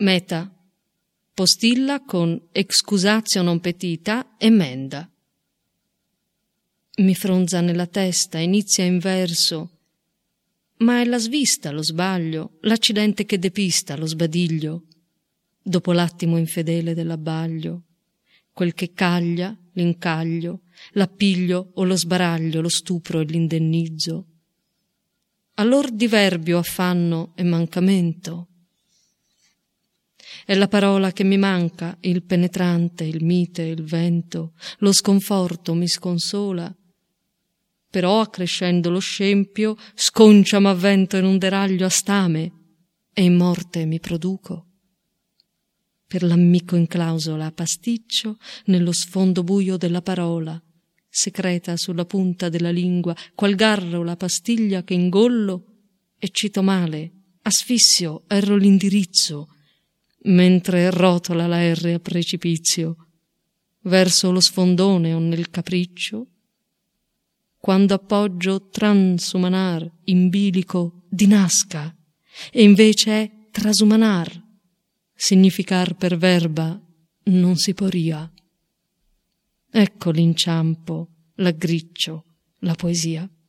Meta. Postilla con excusatio non petita, emenda. Mi fronza nella testa, inizia in verso, ma è la svista, lo sbaglio, l'accidente che depista, lo sbadiglio, dopo l'attimo infedele dell'abbaglio, quel che caglia, l'incaglio, l'appiglio o lo sbaraglio, lo stupro e l'indennizzo. Allor diverbio, affanno e mancamento. È la parola che mi manca, il penetrante, il mite, il vento, lo sconforto mi sconsola. Però, accrescendo lo scempio, sconcia m'avvento in un deraglio a stame e in morte mi produco. Per l'ammico in clausola a pasticcio, nello sfondo buio della parola, secreta sulla punta della lingua, qual garro la pastiglia che ingollo e cito male, asfissio, erro l'indirizzo, mentre rotola la R a precipizio, verso lo sfondone o nel capriccio, quando appoggio transumanar in bilico dinasca, e invece è trasumanar, significar per verba non si poria. Ecco l'inciampo, l'aggriccio, la poesia.